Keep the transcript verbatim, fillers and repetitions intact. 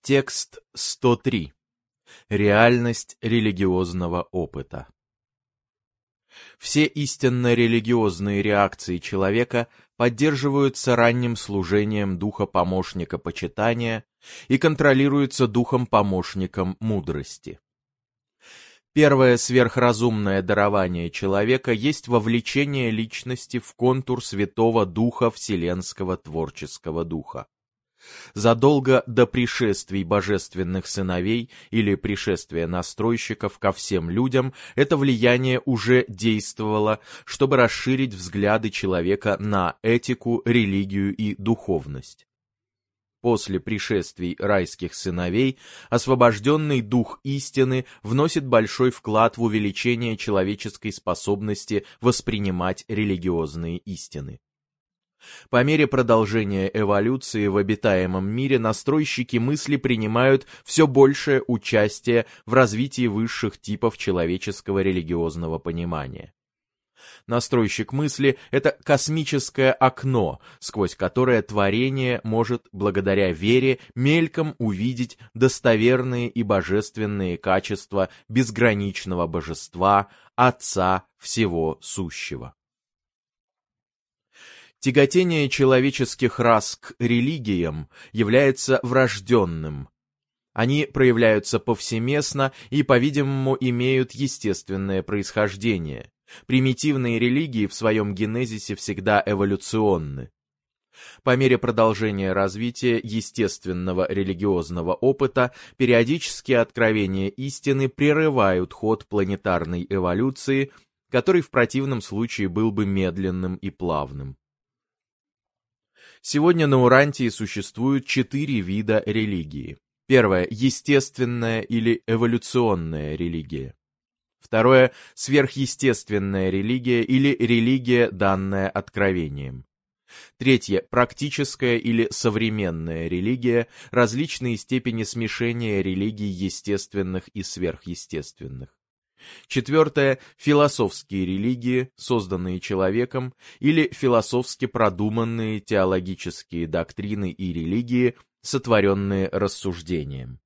Текст сто три. Реальность религиозного опыта. Все истинно религиозные реакции человека поддерживаются ранним служением духа помощника почитания и контролируются духом-помощником мудрости. Первое сверхразумное дарование человека есть вовлечение личности в контур Святого Духа Вселенского Творческого Духа. Задолго до пришествий божественных сыновей или пришествия настройщиков ко всем людям это влияние уже действовало, чтобы расширить взгляды человека на этику, религию и духовность. После пришествий райских сыновей освобожденный дух истины вносит большой вклад в увеличение человеческой способности воспринимать религиозные истины. По мере продолжения эволюции в обитаемом мире настройщики мысли принимают все большее участие в развитии высших типов человеческого религиозного понимания. Настройщик мысли — это космическое окно, сквозь которое творение может, благодаря вере, мельком увидеть достоверные и божественные качества безграничного божества, Отца всего сущего. Тяготение человеческих рас к религиям является врожденным. Они проявляются повсеместно и, по-видимому, имеют естественное происхождение. Примитивные религии в своем генезисе всегда эволюционны. По мере продолжения развития естественного религиозного опыта периодические откровения истины прерывают ход планетарной эволюции, который в противном случае был бы медленным и плавным. Сегодня на Урантии существует четыре вида религии. Первое – естественная или эволюционная религия. Второе – сверхъестественная религия или религия, данная откровением. Третье – практическая или современная религия, различные степени смешения религий естественных и сверхъестественных. Четвертое – философские религии, созданные человеком, или философски продуманные теологические доктрины и религии, сотворенные рассуждением.